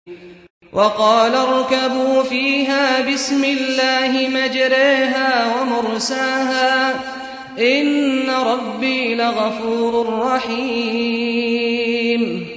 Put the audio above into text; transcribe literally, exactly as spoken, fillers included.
وقال اركبوا فيها بسم الله مجريها ومرساها إن ربي لغفور رحيم